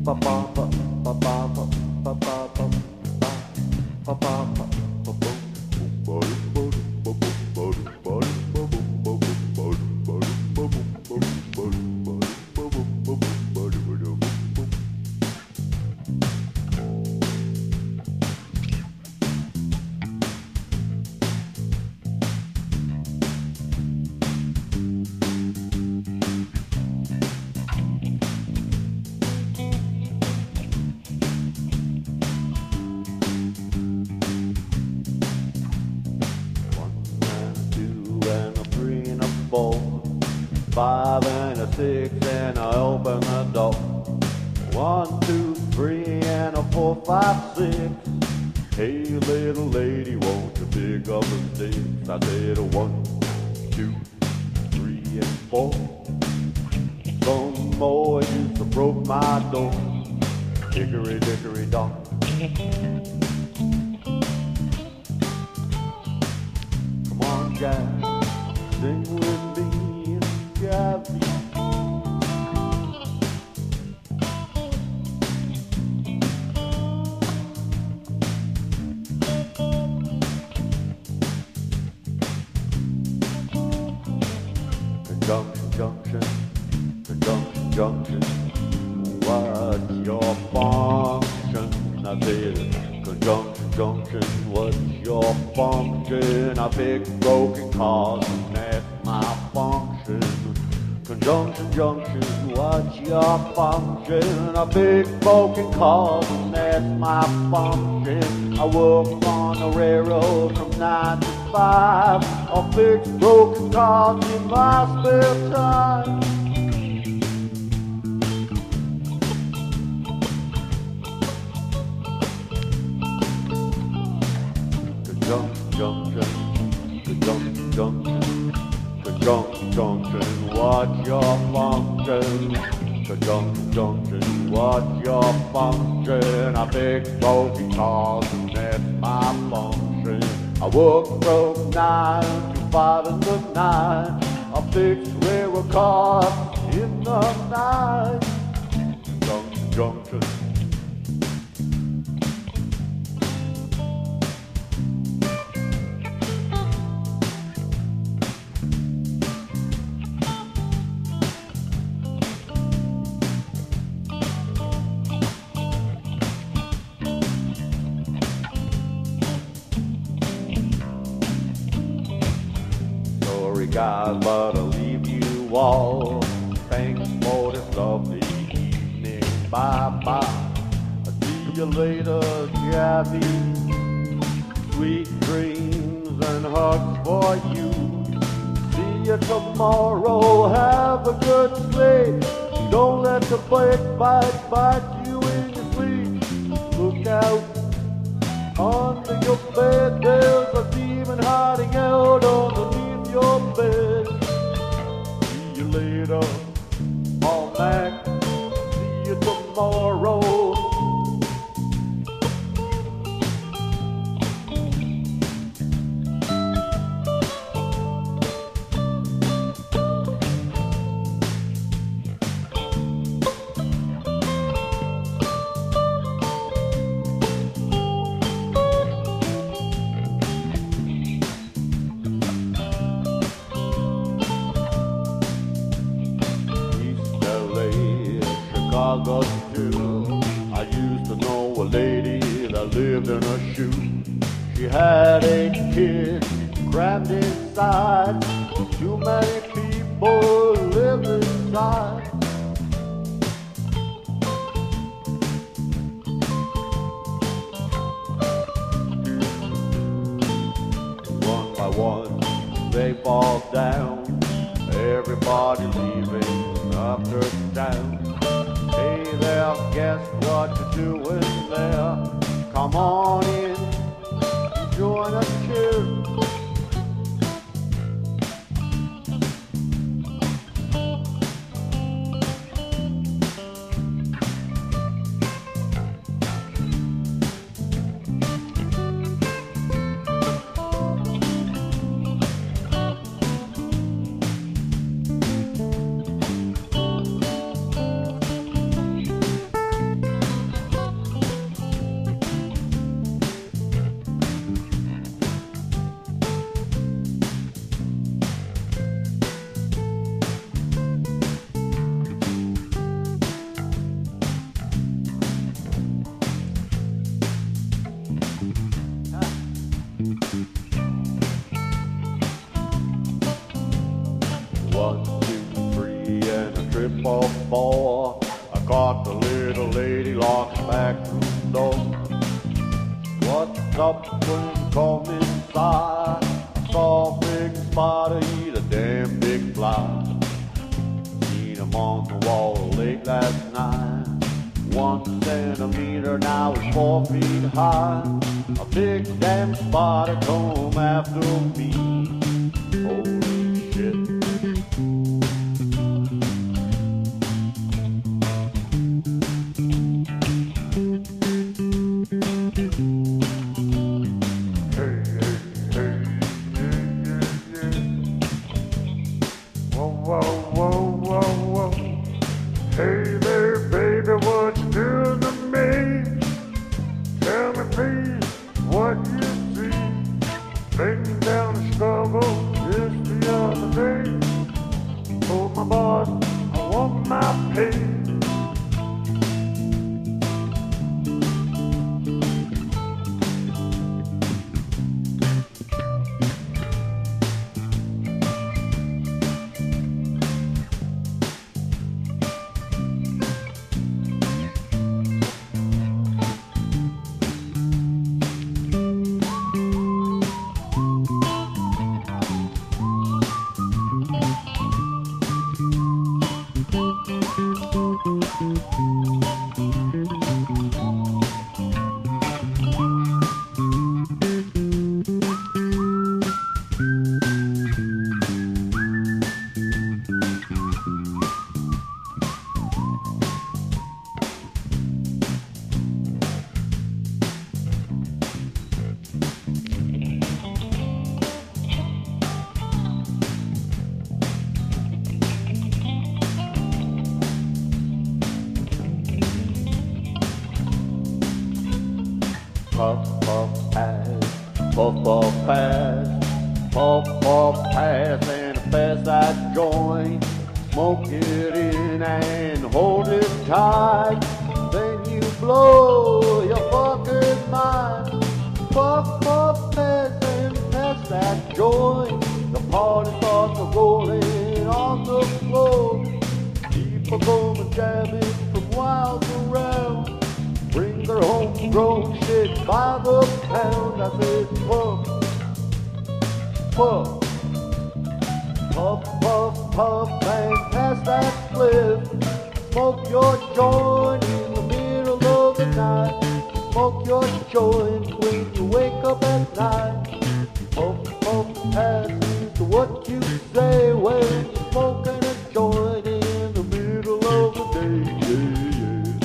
ba ba ba ba ba ba ba ba ba ba ba ba. Four, 5 and a 6 and I open the door. 1, 2, 3 and a 4, 5, 6. Hey little lady, won't you pick up the sticks? I said 1, 2, 3 and 4. Some more used to broke my door. Hickory dickory dock. Come on guys, sing with me and jive me. Conjunction, conjunction, junction. What's your function? I said, conjunction, junction. What's your function? I fix broken cars and that's my function. Conjunction, junction. What's your function? I fix broken cars and that's my function. I work on the railroad from 9 to 5. I fix broken cars in my spare time. Conjunction, conjunction, junction, conjunction, junction, what's your function? Conjunction, junction, what's your function? I fix broken cars and that's my function. I work from 9 to 5 in the night. I fix railroad cars in the night. Conjunction, junction. Guys, but I'll leave you all. Thanks for this lovely evening. Bye-bye. I'll see you later, Javi. Sweet dreams and hugs for you. See you tomorrow. Have a good sleep. Don't let the bite you in your sleep. Look out. Under your bed, there's a demon hiding out underneath your bed. See you later, all Mac. See you tomorrow. Chicago too. I used to know a lady that lived in a shoe. She had 8 kids crammed inside. Too many people lived inside. One by one they fall down. Everybody leaving after town. Hey there, guess what you're doing there? Come on in, join us here. before. I caught the little lady locked back room door. What's up when you come inside? I saw a big spider eat a damn big fly. Seen him on the wall late last night. 1 centimeter, now he's 4 feet high. A big damn spider come after me. Holy shit. Hey there, baby, what you doing to me? Tell me, please, what you see. Laying down the struggle just the other day. Told my boss I want my pay. Puff, puff, pass, puff, puff, pass, puff, puff, pass, and a fast I join. Smoke it in and hold it tight. Then you blow your fucking mind. Puff, puff, pass, and pass that joint. The party starts rolling on the floor. People come and jamming from miles around. Bring their homegrown shit by the pound. I said, puff, puff, puff, puff, puff, and pass that spliff. Smoke your joint in the middle of the night. Smoke your joint when you wake up at night. Puff, puff, pass is what you say when you're smoking a joint in the middle of the day. Yeah, yeah.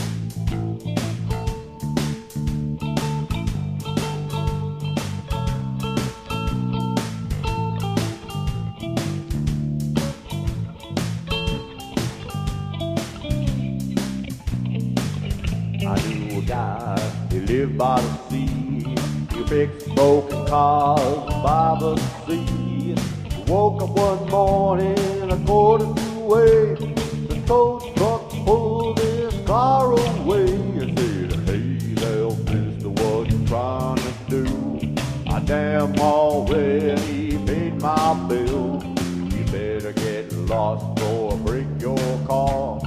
I knew a guy, he lived by the sea. He fixed broken cars by the sea. He woke up one morning a quarter to 8. The tow truck pulled his car away and said, hey there, mister, what you trying to do? I damn already paid my bill. You better get lost or break your car.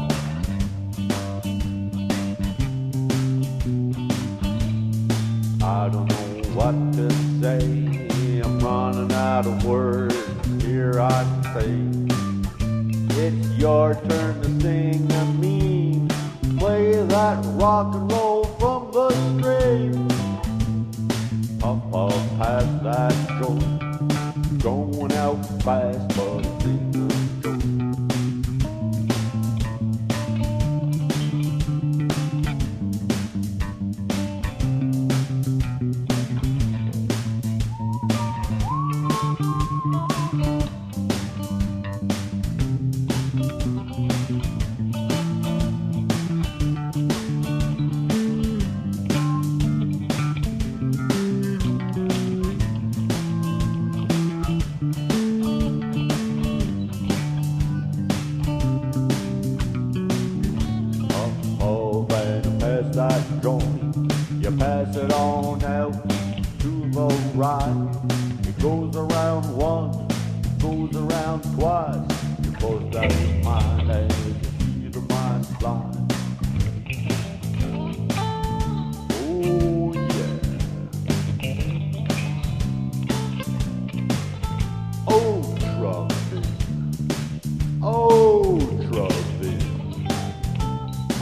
I don't know what to say, I'm running out of words, here I say. It's your turn to sing a meme, play that rock and roll from the string. Puff, puff, pass that joint, going out fast, but it's in the joint.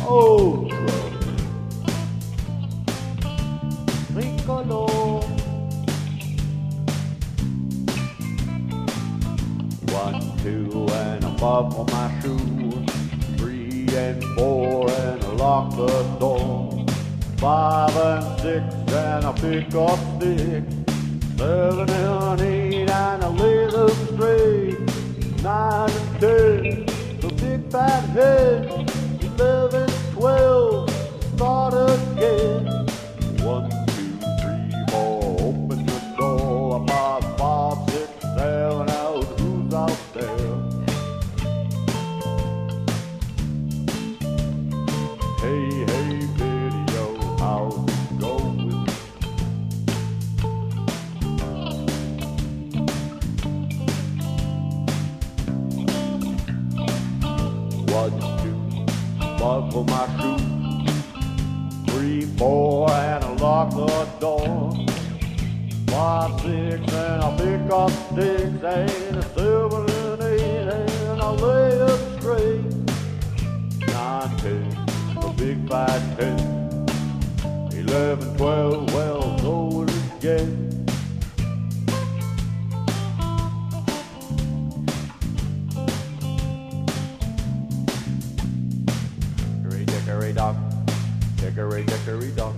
Oh, tricolor. 1, 2, and a buckle my shoes. 3 and 4, and I lock the door. 5 and 6, and I pick up sticks. 7 and 8, and I lay them straight. 9 and 10, the big fat head. 11, 12, start again. 1, 2, 3, 4, open the door. 5, 5, 6, 7, out, who's out there? Hey, hey, video, how's it going? One, two, buckle my shoes. 3, 4, and I lock the door. 5, 6, and I pick up sticks. And 7 and 8, and I lay up straight. 9, 10, the big fat 10. 11, 12, well, go it again. Dickory dock, dickory dickory dock.